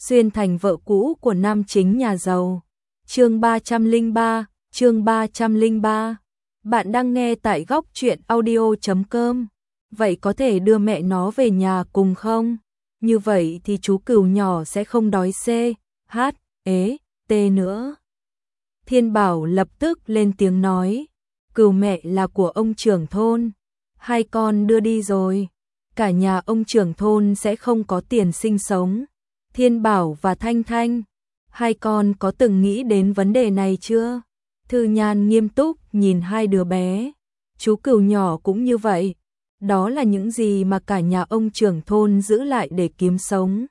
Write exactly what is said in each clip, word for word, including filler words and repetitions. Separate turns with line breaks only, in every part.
xuyên thành vợ cũ của nam chính nhà giàu. Chương ba trăm lẻ ba, chương ba trăm lẻ ba. Bạn đang nghe tại góc truyện audio chấm com. Vậy có thể đưa mẹ nó về nhà cùng không? Như vậy thì chú Cừu nhỏ sẽ không đói c, h, ế, t nữa. Thiên Bảo lập tức lên tiếng nói, Cừu mẹ là của ông trưởng thôn, hai con đưa đi rồi, cả nhà ông trưởng thôn sẽ không có tiền sinh sống. Thiên Bảo và Thanh Thanh, hai con có từng nghĩ đến vấn đề này chưa? Thư Nhan nghiêm túc nhìn hai đứa bé, chú Cừu nhỏ cũng như vậy, đó là những gì mà cả nhà ông trưởng thôn giữ lại để kiếm sống.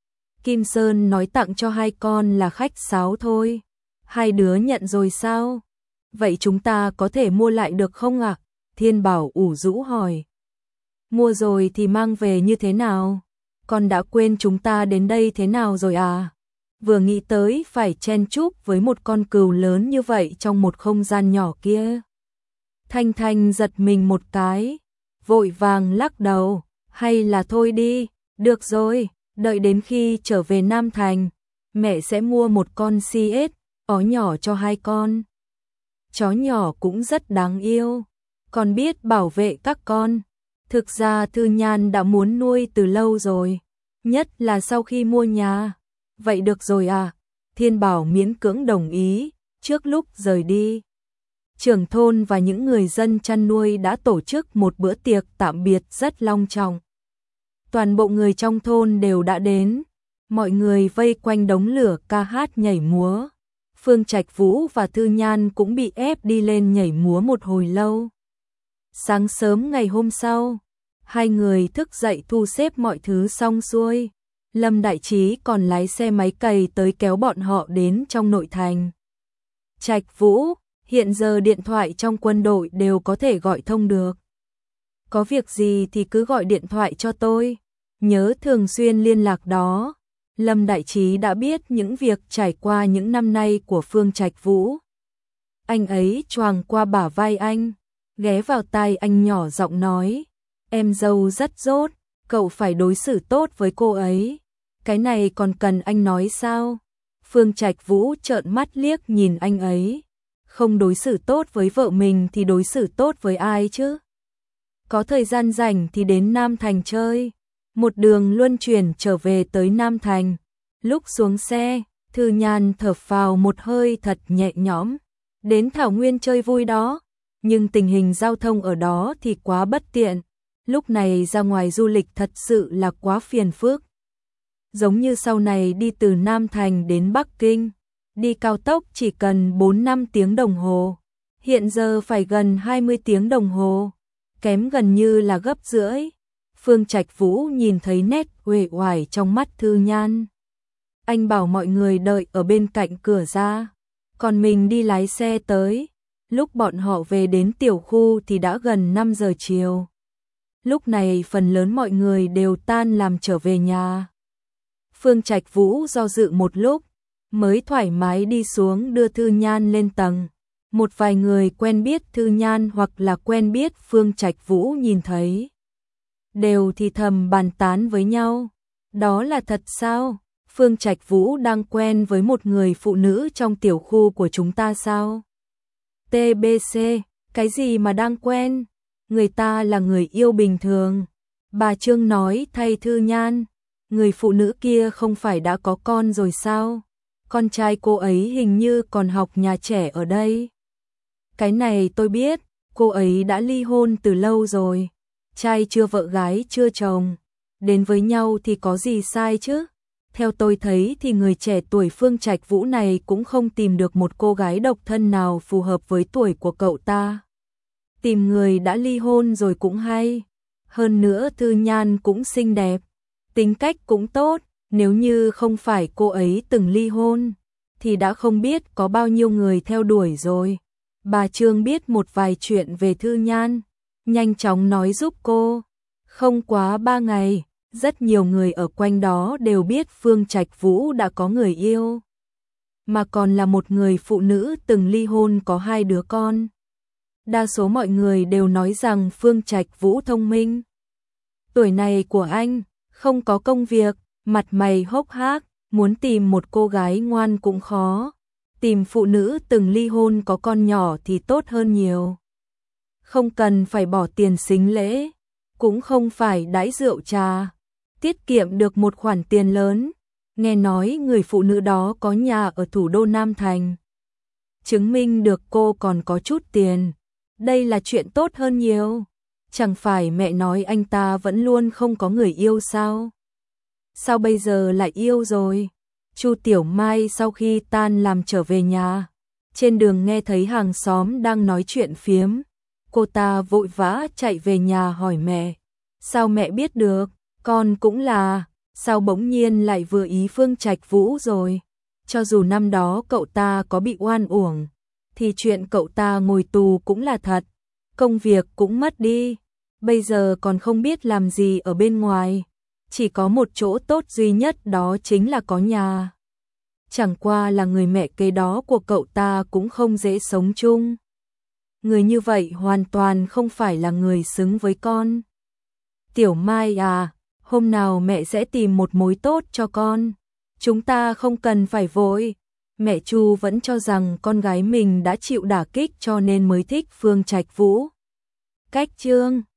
Kim Sơn nói tặng cho hai con là khách sáo thôi, hai đứa nhận rồi sao? Vậy chúng ta có thể mua lại được không ạ? À? Thiên Bảo ủ rũ hỏi. Mua rồi thì mang về như thế nào? Con đã quên chúng ta đến đây thế nào rồi à? Vừa nghĩ tới phải chen chúc với một con cừu lớn như vậy trong một không gian nhỏ kia. Thanh Thanh giật mình một cái, vội vàng lắc đầu, hay là thôi đi, được rồi, đợi đến khi trở về Nam Thành, mẹ sẽ mua một con xê ét, ó nhỏ cho hai con. Chó nhỏ cũng rất đáng yêu, con biết bảo vệ các con. Thực ra Thư Nhan đã muốn nuôi từ lâu rồi, nhất là sau khi mua nhà. Vậy được rồi à? Thiên Bảo miễn cưỡng đồng ý, trước lúc rời đi. Trưởng thôn và những người dân chăn nuôi đã tổ chức một bữa tiệc tạm biệt rất long trọng. Toàn bộ người trong thôn đều đã đến, mọi người vây quanh đống lửa ca hát nhảy múa. Phương Trạch Vũ và Thư Nhan cũng bị ép đi lên nhảy múa một hồi lâu. Sáng sớm ngày hôm sau, hai người thức dậy thu xếp mọi thứ xong xuôi. Lâm Đại Trí còn lái xe máy cày tới kéo bọn họ đến trong nội thành. Trạch Vũ, hiện giờ điện thoại trong quân đội đều có thể gọi thông được. Có việc gì thì cứ gọi điện thoại cho tôi, nhớ thường xuyên liên lạc đó. Lâm Đại Trí đã biết những việc trải qua những năm nay của Phương Trạch Vũ. Anh ấy choàng qua bả vai anh, ghé vào tai anh nhỏ giọng nói, em dâu rất dốt, cậu phải đối xử tốt với cô ấy. Cái này còn cần anh nói sao? Phương Trạch Vũ trợn mắt liếc nhìn anh ấy. Không đối xử tốt với vợ mình thì đối xử tốt với ai chứ? Có thời gian rảnh thì đến Nam Thành chơi. Một đường luân chuyển trở về tới Nam Thành. Lúc xuống xe, Thư Nhan thở phào một hơi thật nhẹ nhõm. Đến Thảo Nguyên chơi vui đó, nhưng tình hình giao thông ở đó thì quá bất tiện. Lúc này ra ngoài du lịch thật sự là quá phiền phức. Giống như sau này đi từ Nam Thành đến Bắc Kinh, đi cao tốc chỉ cần bốn năm tiếng đồng hồ, hiện giờ phải gần hai mươi tiếng đồng hồ, kém gần như là gấp rưỡi. Phương Trạch Vũ nhìn thấy nét uể oải trong mắt Thư Nhan. Anh bảo mọi người đợi ở bên cạnh cửa ra, còn mình đi lái xe tới. Lúc bọn họ về đến tiểu khu thì đã gần năm giờ chiều. Lúc này phần lớn mọi người đều tan làm trở về nhà. Phương Trạch Vũ do dự một lúc, mới thoải mái đi xuống đưa Thư Nhan lên tầng. Một vài người quen biết Thư Nhan hoặc là quen biết Phương Trạch Vũ nhìn thấy, đều thì thầm bàn tán với nhau. Đó là thật sao? Phương Trạch Vũ đang quen với một người phụ nữ trong tiểu khu của chúng ta sao? tê bê xê, cái gì mà đang quen? Người ta là người yêu bình thường. Bà Trương nói thay Thư Nhan. Người phụ nữ kia không phải đã có con rồi sao? Con trai cô ấy hình như còn học nhà trẻ ở đây. Cái này tôi biết, cô ấy đã ly hôn từ lâu rồi. Trai chưa vợ gái chưa chồng. Đến với nhau thì có gì sai chứ? Theo tôi thấy thì người trẻ tuổi Phương Trạch Vũ này cũng không tìm được một cô gái độc thân nào phù hợp với tuổi của cậu ta. Tìm người đã ly hôn rồi cũng hay. Hơn nữa Thư Nhan cũng xinh đẹp, tính cách cũng tốt, nếu như không phải cô ấy từng ly hôn, thì đã không biết có bao nhiêu người theo đuổi rồi. Bà Trương biết một vài chuyện về Thư Nhan, nhanh chóng nói giúp cô. Không quá ba ngày, rất nhiều người ở quanh đó đều biết Phương Trạch Vũ đã có người yêu, mà còn là một người phụ nữ từng ly hôn có hai đứa con. Đa số mọi người đều nói rằng Phương Trạch Vũ thông minh. Tuổi này của anh, không có công việc, mặt mày hốc hác, muốn tìm một cô gái ngoan cũng khó, tìm phụ nữ từng ly hôn có con nhỏ thì tốt hơn nhiều. Không cần phải bỏ tiền sính lễ, cũng không phải đãi rượu trà, tiết kiệm được một khoản tiền lớn. Nghe nói người phụ nữ đó có nhà ở thủ đô Nam Thành, chứng minh được cô còn có chút tiền. Đây là chuyện tốt hơn nhiều. Chẳng phải mẹ nói anh ta vẫn luôn không có người yêu sao? Sao bây giờ lại yêu rồi? Chu Tiểu Mai sau khi tan làm trở về nhà, trên đường nghe thấy hàng xóm đang nói chuyện phiếm. Cô ta vội vã chạy về nhà hỏi mẹ. Sao mẹ biết được? Con cũng là, sao bỗng nhiên lại vừa ý Phương Trạch Vũ rồi? Cho dù năm đó cậu ta có bị oan uổng, thì chuyện cậu ta ngồi tù cũng là thật, công việc cũng mất đi, bây giờ còn không biết làm gì ở bên ngoài, chỉ có một chỗ tốt duy nhất đó chính là có nhà. Chẳng qua là người mẹ kế đó của cậu ta cũng không dễ sống chung. Người như vậy hoàn toàn không phải là người xứng với con. Tiểu Mai à, hôm nào mẹ sẽ tìm một mối tốt cho con. Chúng ta không cần phải vội. Mẹ Chu vẫn cho rằng con gái mình đã chịu đả kích cho nên mới thích Phương Trạch Vũ. Cách chương